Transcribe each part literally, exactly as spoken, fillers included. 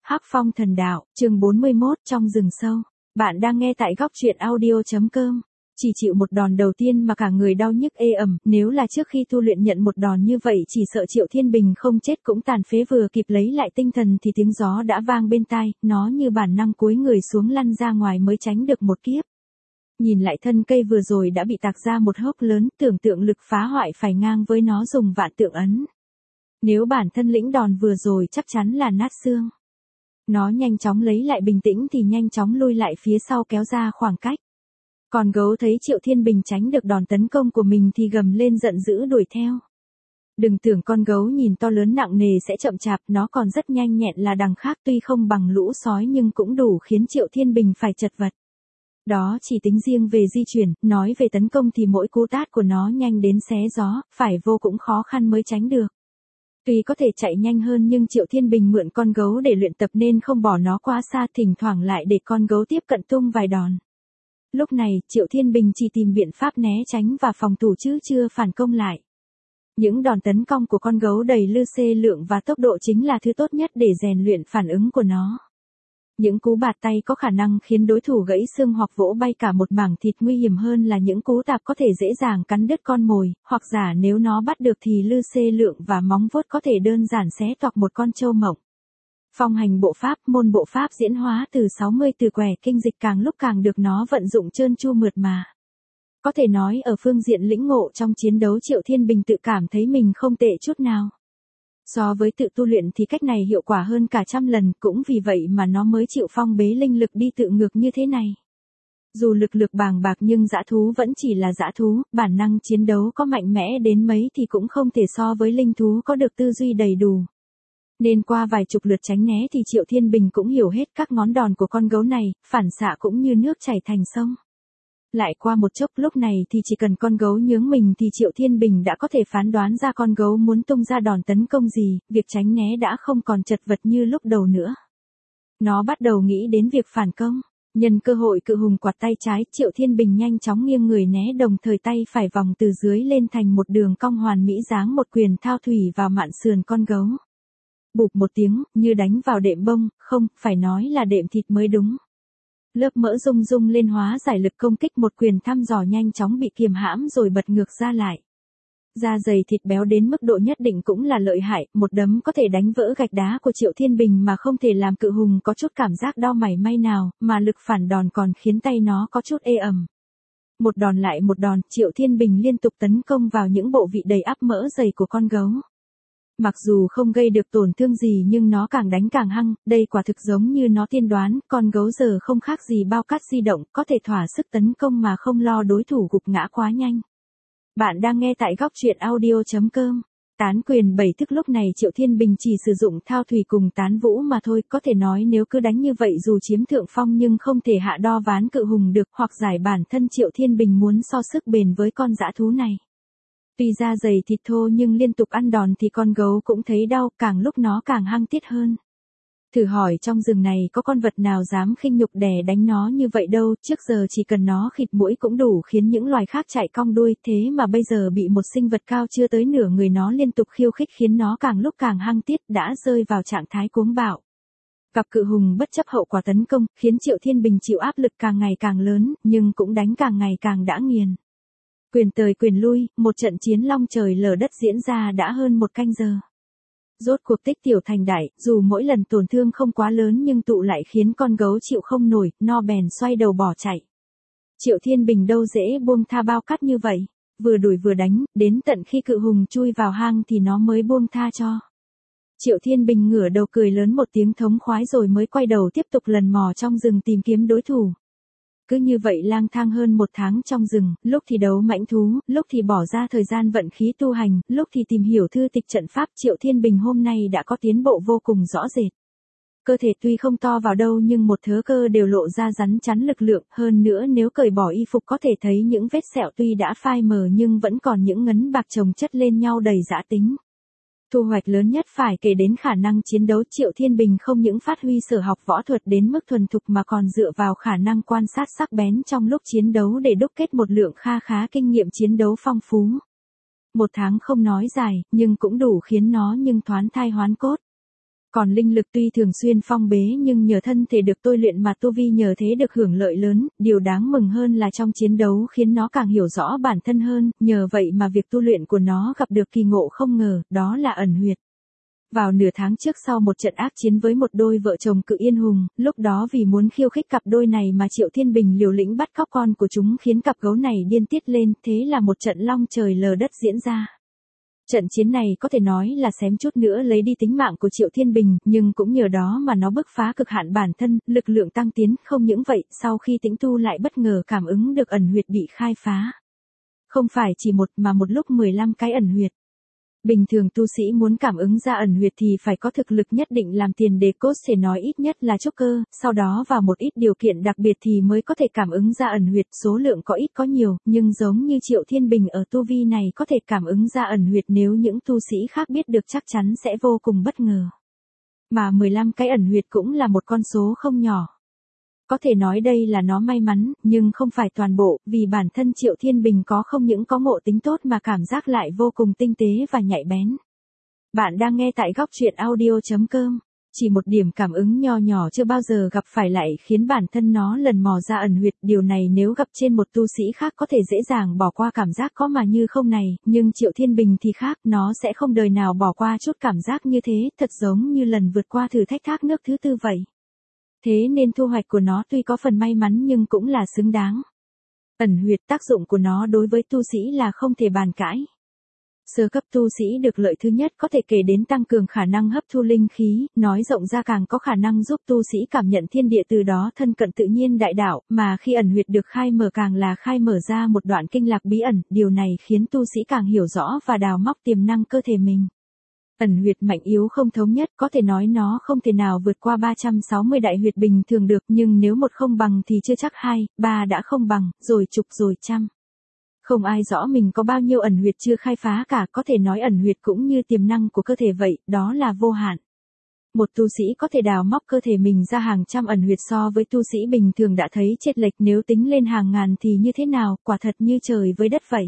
Hắc Phong Thần Đạo, chương bốn mươi mốt, trong rừng sâu. Bạn đang nghe tại góc truyện audio chấm com. Chỉ chịu một đòn đầu tiên mà cả người đau nhức ê ẩm, nếu là trước khi tu luyện nhận một đòn như vậy chỉ sợ Triệu Thiên Bình không chết cũng tàn phế, vừa kịp lấy lại tinh thần thì tiếng gió đã vang bên tai, nó như bản năng cúi người xuống lăn ra ngoài mới tránh được một kiếp. Nhìn lại thân cây vừa rồi đã bị tạc ra một hốc lớn, tưởng tượng lực phá hoại phải ngang với nó dùng vạn tượng ấn. Nếu bản thân lĩnh đòn vừa rồi chắc chắn là nát xương. Nó nhanh chóng lấy lại bình tĩnh thì nhanh chóng lui lại phía sau kéo ra khoảng cách. Còn gấu thấy Triệu Thiên Bình tránh được đòn tấn công của mình thì gầm lên giận dữ đuổi theo. Đừng tưởng con gấu nhìn to lớn nặng nề sẽ chậm chạp, nó còn rất nhanh nhẹn là đằng khác, tuy không bằng lũ sói nhưng cũng đủ khiến Triệu Thiên Bình phải chật vật. Đó chỉ tính riêng về di chuyển, nói về tấn công thì mỗi cú tát của nó nhanh đến xé gió, phải vô cũng khó khăn mới tránh được. Tuy có thể chạy nhanh hơn nhưng Triệu Thiên Bình mượn con gấu để luyện tập nên không bỏ nó quá xa, thỉnh thoảng lại để con gấu tiếp cận tung vài đòn. Lúc này, Triệu Thiên Bình chỉ tìm biện pháp né tránh và phòng thủ chứ chưa phản công lại. Những đòn tấn công của con gấu đầy lư xê lượng và tốc độ chính là thứ tốt nhất để rèn luyện phản ứng của nó. Những cú bạt tay có khả năng khiến đối thủ gãy xương hoặc vỗ bay cả một mảng thịt, nguy hiểm hơn là những cú tạp có thể dễ dàng cắn đứt con mồi, hoặc giả nếu nó bắt được thì lư xê lượng và móng vuốt có thể đơn giản xé toạc một con trâu mộng. Phong hành bộ pháp, môn bộ pháp diễn hóa từ sáu mươi từ quẻ kinh dịch càng lúc càng được nó vận dụng trơn tru mượt mà. Có thể nói ở phương diện lĩnh ngộ trong chiến đấu Triệu Thiên Bình tự cảm thấy mình không tệ chút nào. So với tự tu luyện thì cách này hiệu quả hơn cả trăm lần, cũng vì vậy mà nó mới chịu phong bế linh lực đi tự ngược như thế này. Dù lực lực bàng bạc nhưng dã thú vẫn chỉ là dã thú, bản năng chiến đấu có mạnh mẽ đến mấy thì cũng không thể so với linh thú có được tư duy đầy đủ. Nên qua vài chục lượt tránh né thì Triệu Thiên Bình cũng hiểu hết các ngón đòn của con gấu này, phản xạ cũng như nước chảy thành sông. Lại qua một chốc lúc này thì chỉ cần con gấu nhướng mình thì Triệu Thiên Bình đã có thể phán đoán ra con gấu muốn tung ra đòn tấn công gì, việc tránh né đã không còn chật vật như lúc đầu nữa. Nó bắt đầu nghĩ đến việc phản công. Nhân cơ hội cự hùng quạt tay trái, Triệu Thiên Bình nhanh chóng nghiêng người né, đồng thời tay phải vòng từ dưới lên thành một đường cong hoàn mỹ, giáng một quyền thao thủy vào mạn sườn con gấu. Bụp một tiếng, như đánh vào đệm bông, không, phải nói là đệm thịt mới đúng. Lớp mỡ rung rung lên hóa giải lực công kích, một quyền thăm dò nhanh chóng bị kiềm hãm rồi bật ngược ra lại. Da dày thịt béo đến mức độ nhất định cũng là lợi hại, một đấm có thể đánh vỡ gạch đá của Triệu Thiên Bình mà không thể làm cự hùng có chút cảm giác đau mảy may nào, mà lực phản đòn còn khiến tay nó có chút ê ẩm. Một đòn lại một đòn, Triệu Thiên Bình liên tục tấn công vào những bộ vị đầy ắp mỡ dày của con gấu. Mặc dù không gây được tổn thương gì nhưng nó càng đánh càng hăng, đây quả thực giống như nó tiên đoán, con gấu giờ không khác gì bao cát di động, có thể thỏa sức tấn công mà không lo đối thủ gục ngã quá nhanh. Bạn đang nghe tại góc truyện audio chấm com. Tán quyền bảy thức lúc này Triệu Thiên Bình chỉ sử dụng thao thủy cùng tán vũ mà thôi, có thể nói nếu cứ đánh như vậy dù chiếm thượng phong nhưng không thể hạ đo ván cự hùng được, hoặc giải bản thân Triệu Thiên Bình muốn so sức bền với con dã thú này. Tuy da dày thịt thô nhưng liên tục ăn đòn thì con gấu cũng thấy đau, càng lúc nó càng hăng tiết hơn. Thử hỏi trong rừng này có con vật nào dám khinh nhục đè đánh nó như vậy đâu, trước giờ chỉ cần nó khịt mũi cũng đủ khiến những loài khác chạy cong đuôi, thế mà bây giờ bị một sinh vật cao chưa tới nửa người nó liên tục khiêu khích khiến nó càng lúc càng hăng tiết, đã rơi vào trạng thái cuống bạo. Gặp cự hùng bất chấp hậu quả tấn công, khiến Triệu Thiên Bình chịu áp lực càng ngày càng lớn, nhưng cũng đánh càng ngày càng đã nghiền. Quyền tới quyền lui, một trận chiến long trời lở đất diễn ra đã hơn một canh giờ. Rốt cuộc tích tiểu thành đại, dù mỗi lần tổn thương không quá lớn nhưng tụ lại khiến con gấu chịu không nổi, no bèn xoay đầu bỏ chạy. Triệu Thiên Bình đâu dễ buông tha bao cát như vậy, vừa đuổi vừa đánh, đến tận khi cự hùng chui vào hang thì nó mới buông tha cho. Triệu Thiên Bình ngửa đầu cười lớn một tiếng thống khoái rồi mới quay đầu tiếp tục lần mò trong rừng tìm kiếm đối thủ. Cứ như vậy lang thang hơn một tháng trong rừng, lúc thì đấu mãnh thú, lúc thì bỏ ra thời gian vận khí tu hành, lúc thì tìm hiểu thư tịch trận pháp, Triệu Thiên Bình hôm nay đã có tiến bộ vô cùng rõ rệt. Cơ thể tuy không to vào đâu nhưng một thớ cơ đều lộ ra rắn chắn lực lượng, hơn nữa nếu cởi bỏ y phục có thể thấy những vết sẹo tuy đã phai mờ nhưng vẫn còn những ngấn bạc chồng chất lên nhau đầy dã tính. Thu hoạch lớn nhất phải kể đến khả năng chiến đấu, Triệu Thiên Bình không những phát huy sở học võ thuật đến mức thuần thục mà còn dựa vào khả năng quan sát sắc bén trong lúc chiến đấu để đúc kết một lượng kha khá kinh nghiệm chiến đấu phong phú. Một tháng không nói dài, nhưng cũng đủ khiến nó nhưng thoán thai hoán cốt. Còn linh lực tuy thường xuyên phong bế nhưng nhờ thân thể được tôi luyện mà tu vi nhờ thế được hưởng lợi lớn, điều đáng mừng hơn là trong chiến đấu khiến nó càng hiểu rõ bản thân hơn, nhờ vậy mà việc tu luyện của nó gặp được kỳ ngộ không ngờ, đó là ẩn huyệt. Vào nửa tháng trước sau một trận ác chiến với một đôi vợ chồng Cự Yên Hùng, lúc đó vì muốn khiêu khích cặp đôi này mà Triệu Thiên Bình liều lĩnh bắt cóc con của chúng khiến cặp gấu này điên tiết lên, thế là một trận long trời lở đất diễn ra. Trận chiến này có thể nói là xém chút nữa lấy đi tính mạng của Triệu Thiên Bình, nhưng cũng nhờ đó mà nó bứt phá cực hạn bản thân, lực lượng tăng tiến, không những vậy, sau khi tĩnh tu lại bất ngờ cảm ứng được ẩn huyệt bị khai phá. Không phải chỉ một mà một lúc mười lăm cái ẩn huyệt. Bình thường tu sĩ muốn cảm ứng ra ẩn huyệt thì phải có thực lực nhất định làm tiền đề, cốt thể nói ít nhất là trúc cơ, sau đó vào một ít điều kiện đặc biệt thì mới có thể cảm ứng ra ẩn huyệt, số lượng có ít có nhiều, nhưng giống như Triệu Thiên Bình ở tu vi này có thể cảm ứng ra ẩn huyệt nếu những tu sĩ khác biết được chắc chắn sẽ vô cùng bất ngờ. Mà mười lăm cái ẩn huyệt cũng là một con số không nhỏ. Có thể nói đây là nó may mắn, nhưng không phải toàn bộ, vì bản thân Triệu Thiên Bình có không những có ngộ tính tốt mà cảm giác lại vô cùng tinh tế và nhạy bén. Bạn đang nghe tại góc truyện audio chấm com. Chỉ một điểm cảm ứng nho nhỏ chưa bao giờ gặp phải lại khiến bản thân nó lần mò ra ẩn huyệt, điều này nếu gặp trên một tu sĩ khác có thể dễ dàng bỏ qua cảm giác có mà như không này, nhưng Triệu Thiên Bình thì khác, nó sẽ không đời nào bỏ qua chút cảm giác như thế, thật giống như lần vượt qua thử thách thác nước thứ tư vậy. Thế nên thu hoạch của nó tuy có phần may mắn nhưng cũng là xứng đáng. Ẩn huyệt, tác dụng của nó đối với tu sĩ là không thể bàn cãi. Sơ cấp tu sĩ được lợi thứ nhất có thể kể đến tăng cường khả năng hấp thu linh khí, nói rộng ra càng có khả năng giúp tu sĩ cảm nhận thiên địa, từ đó thân cận tự nhiên đại đạo, mà khi ẩn huyệt được khai mở càng là khai mở ra một đoạn kinh lạc bí ẩn, điều này khiến tu sĩ càng hiểu rõ và đào móc tiềm năng cơ thể mình. Ẩn huyệt mạnh yếu không thống nhất, có thể nói nó không thể nào vượt qua ba trăm sáu mươi đại huyệt bình thường được, nhưng nếu một không bằng thì chưa chắc hai, ba đã không bằng, rồi chục rồi trăm. Không ai rõ mình có bao nhiêu ẩn huyệt chưa khai phá cả, có thể nói ẩn huyệt cũng như tiềm năng của cơ thể vậy, đó là vô hạn. Một tu sĩ có thể đào móc cơ thể mình ra hàng trăm ẩn huyệt, so với tu sĩ bình thường đã thấy chênh lệch, nếu tính lên hàng ngàn thì như thế nào, quả thật như trời với đất vậy.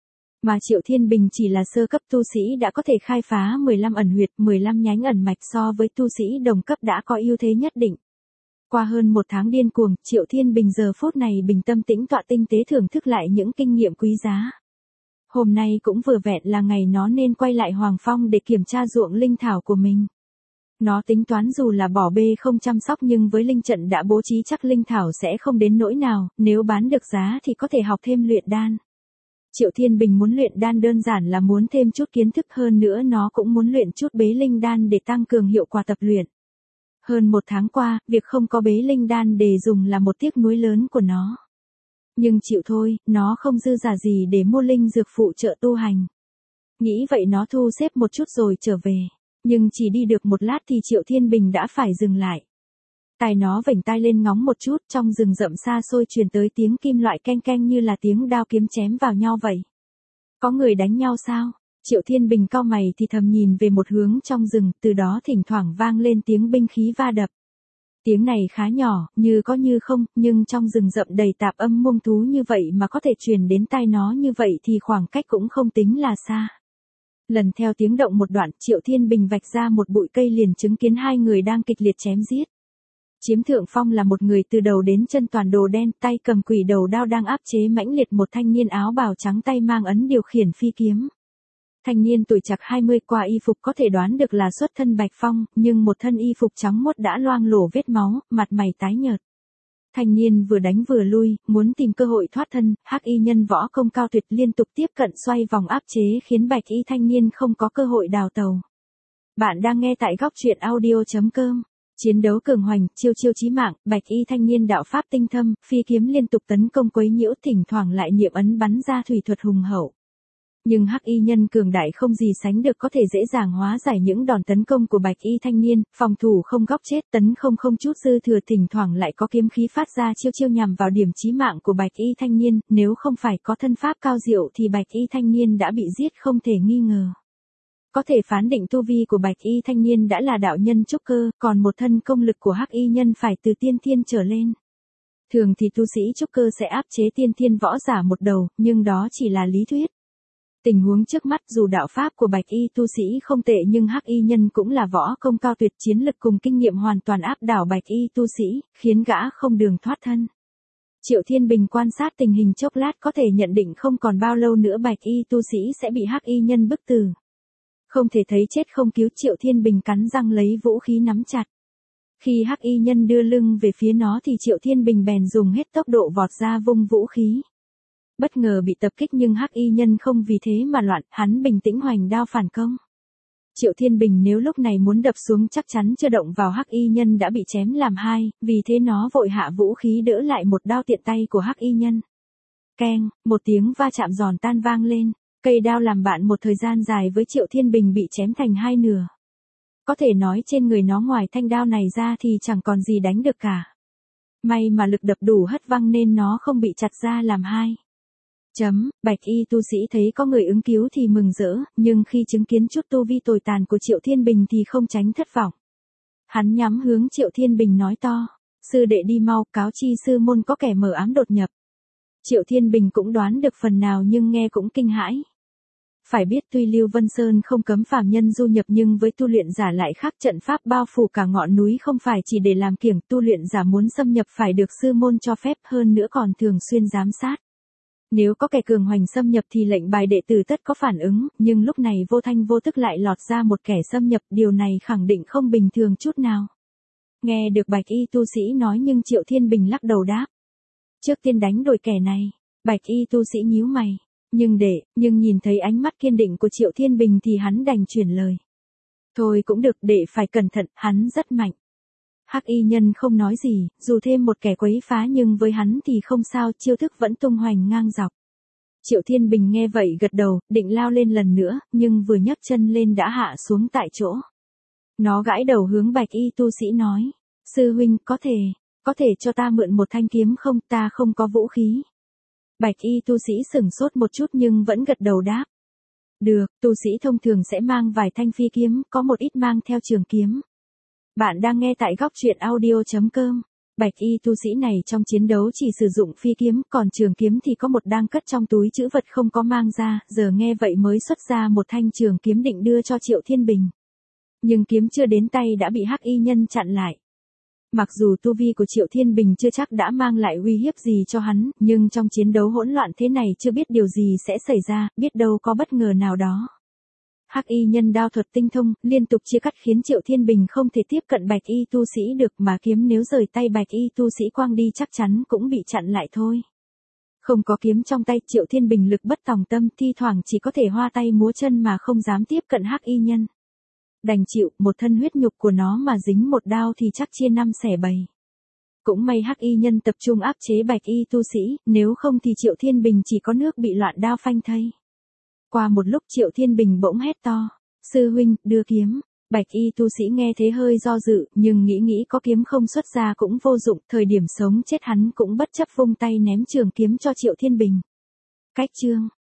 Mà Triệu Thiên Bình chỉ là sơ cấp tu sĩ đã có thể khai phá mười lăm ẩn huyệt, mười lăm nhánh ẩn mạch, so với tu sĩ đồng cấp đã có ưu thế nhất định. Qua hơn một tháng điên cuồng, Triệu Thiên Bình giờ phút này bình tâm tĩnh tọa tinh tế thưởng thức lại những kinh nghiệm quý giá. Hôm nay cũng vừa vẹn là ngày nó nên quay lại Hoàng Phong để kiểm tra ruộng linh thảo của mình. Nó tính toán dù là bỏ bê không chăm sóc nhưng với linh trận đã bố trí chắc linh thảo sẽ không đến nỗi nào, nếu bán được giá thì có thể học thêm luyện đan. Triệu Thiên Bình muốn luyện đan đơn giản là muốn thêm chút kiến thức, hơn nữa nó cũng muốn luyện chút bế linh đan để tăng cường hiệu quả tập luyện. Hơn một tháng qua, việc không có bế linh đan để dùng là một tiếc nuối lớn của nó. Nhưng chịu thôi, nó không dư giả gì để mua linh dược phụ trợ tu hành. Nghĩ vậy nó thu xếp một chút rồi trở về. Nhưng chỉ đi được một lát thì Triệu Thiên Bình đã phải dừng lại. Tai nó vểnh tai lên ngóng một chút, trong rừng rậm xa xôi truyền tới tiếng kim loại keng keng như là tiếng đao kiếm chém vào nhau vậy. Có người đánh nhau sao? Triệu Thiên Bình cau mày thì thầm nhìn về một hướng trong rừng, từ đó thỉnh thoảng vang lên tiếng binh khí va đập. Tiếng này khá nhỏ, như có như không, nhưng trong rừng rậm đầy tạp âm muông thú như vậy mà có thể truyền đến tai nó như vậy thì khoảng cách cũng không tính là xa. Lần theo tiếng động một đoạn, Triệu Thiên Bình vạch ra một bụi cây liền chứng kiến hai người đang kịch liệt chém giết. Chiếm thượng phong là một người từ đầu đến chân toàn đồ đen, tay cầm quỷ đầu đao đang áp chế mãnh liệt một thanh niên áo bào trắng tay mang ấn điều khiển phi kiếm. Thanh niên tuổi chạc hai mươi, qua y phục có thể đoán được là xuất thân Bạch Phong, nhưng một thân y phục trắng muốt đã loang lổ vết máu, mặt mày tái nhợt. Thanh niên vừa đánh vừa lui, muốn tìm cơ hội thoát thân, hắc y nhân võ công cao tuyệt liên tục tiếp cận xoay vòng áp chế khiến bạch y thanh niên không có cơ hội đào tàu. Bạn đang nghe tại góc truyện audio chấm com. Chiến đấu cường hoành, chiêu chiêu chí mạng, bạch y thanh niên đạo pháp tinh thâm, phi kiếm liên tục tấn công quấy nhiễu, thỉnh thoảng lại niệm ấn bắn ra thủy thuật hùng hậu. Nhưng hắc y nhân cường đại không gì sánh được, có thể dễ dàng hóa giải những đòn tấn công của bạch y thanh niên, phòng thủ không góc chết, tấn không không chút dư thừa, thỉnh thoảng lại có kiếm khí phát ra chiêu chiêu nhằm vào điểm chí mạng của bạch y thanh niên, nếu không phải có thân pháp cao diệu thì bạch y thanh niên đã bị giết không thể nghi ngờ. Có thể phán định tu vi của bạch y thanh niên đã là đạo nhân trúc cơ, còn một thân công lực của hắc y nhân phải từ tiên thiên trở lên. Thường thì tu sĩ trúc cơ sẽ áp chế tiên thiên võ giả một đầu, nhưng đó chỉ là lý thuyết. Tình huống trước mắt dù đạo pháp của bạch y tu sĩ không tệ nhưng hắc y nhân cũng là võ công cao tuyệt, chiến lực cùng kinh nghiệm hoàn toàn áp đảo bạch y tu sĩ, khiến gã không đường thoát thân. Triệu Thiên Bình quan sát tình hình chốc lát có thể nhận định không còn bao lâu nữa bạch y tu sĩ sẽ bị hắc y nhân bức tử. Không thể thấy chết không cứu, Triệu Thiên Bình cắn răng lấy vũ khí nắm chặt. Khi hắc y nhân đưa lưng về phía nó thì Triệu Thiên Bình bèn dùng hết tốc độ vọt ra vung vũ khí. Bất ngờ bị tập kích nhưng hắc y nhân không vì thế mà loạn, hắn bình tĩnh hoành đao phản công. Triệu Thiên Bình nếu lúc này muốn đập xuống chắc chắn chưa động vào hắc y nhân đã bị chém làm hai, vì thế nó vội hạ vũ khí đỡ lại một đao tiện tay của hắc y nhân. Keng, một tiếng va chạm giòn tan vang lên, cây đao làm bạn một thời gian dài với Triệu Thiên Bình bị chém thành hai nửa. Có thể nói trên người nó ngoài thanh đao này ra thì chẳng còn gì đánh được cả. May mà lực đập đủ hất văng nên nó không bị chặt ra làm hai. Chấm, bạch y tu sĩ thấy có người ứng cứu thì mừng rỡ, nhưng khi chứng kiến chút tu vi tồi tàn của Triệu Thiên Bình thì không tránh thất vọng. Hắn nhắm hướng Triệu Thiên Bình nói to, sư đệ đi mau, cáo chi sư môn có kẻ mờ ám đột nhập. Triệu Thiên Bình cũng đoán được phần nào nhưng nghe cũng kinh hãi. Phải biết tuy Lưu Vân Sơn không cấm phàm nhân du nhập nhưng với tu luyện giả lại khác, trận pháp bao phủ cả ngọn núi không phải chỉ để làm kiểng, tu luyện giả muốn xâm nhập phải được sư môn cho phép, hơn nữa còn thường xuyên giám sát. Nếu có kẻ cường hoành xâm nhập thì lệnh bài đệ tử tất có phản ứng, nhưng lúc này vô thanh vô tức lại lọt ra một kẻ xâm nhập, điều này khẳng định không bình thường chút nào. Nghe được bạch y tu sĩ nói nhưng Triệu Thiên Bình lắc đầu đáp. Trước tiên đánh đổi kẻ này, bạch y tu sĩ nhíu mày, nhưng để, nhưng nhìn thấy ánh mắt kiên định của Triệu Thiên Bình thì hắn đành chuyển lời. Thôi cũng được, đệ phải cẩn thận, hắn rất mạnh. Hắc y nhân không nói gì, dù thêm một kẻ quấy phá nhưng với hắn thì không sao, chiêu thức vẫn tung hoành ngang dọc. Triệu Thiên Bình nghe vậy gật đầu, định lao lên lần nữa, nhưng vừa nhấc chân lên đã hạ xuống tại chỗ. Nó gãi đầu hướng bạch y tu sĩ nói, sư huynh có thể, có thể cho ta mượn một thanh kiếm không, ta không có vũ khí. Bạch y tu sĩ sửng sốt một chút nhưng vẫn gật đầu đáp. Được, tu sĩ thông thường sẽ mang vài thanh phi kiếm, có một ít mang theo trường kiếm. Bạn đang nghe tại góc truyện audio chấm com. Bạch y tu sĩ này trong chiến đấu chỉ sử dụng phi kiếm, còn trường kiếm thì có một đang cất trong túi trữ vật không có mang ra, giờ nghe vậy mới xuất ra một thanh trường kiếm định đưa cho Triệu Thiên Bình. Nhưng kiếm chưa đến tay đã bị hắc y nhân chặn lại. Mặc dù tu vi của Triệu Thiên Bình chưa chắc đã mang lại uy hiếp gì cho hắn, nhưng trong chiến đấu hỗn loạn thế này chưa biết điều gì sẽ xảy ra, biết đâu có bất ngờ nào đó. Hắc y nhân đao thuật tinh thông, liên tục chia cắt khiến Triệu Thiên Bình không thể tiếp cận bạch y tu sĩ được, mà kiếm nếu rời tay bạch y tu sĩ quang đi chắc chắn cũng bị chặn lại thôi. Không có kiếm trong tay, Triệu Thiên Bình lực bất tòng tâm, thi thoảng chỉ có thể hoa tay múa chân mà không dám tiếp cận hắc y nhân. Đành chịu, một thân huyết nhục của nó mà dính một đao thì chắc chia năm xẻ bảy. Cũng may hắc y nhân tập trung áp chế bạch y tu sĩ, nếu không thì Triệu Thiên Bình chỉ có nước bị loạn đao phanh thây. Qua một lúc Triệu Thiên Bình bỗng hét to, sư huynh, đưa kiếm. Bạch y tu sĩ nghe thế hơi do dự, nhưng nghĩ nghĩ có kiếm không xuất ra cũng vô dụng, thời điểm sống chết hắn cũng bất chấp vung tay ném trường kiếm cho Triệu Thiên Bình. Cách chương.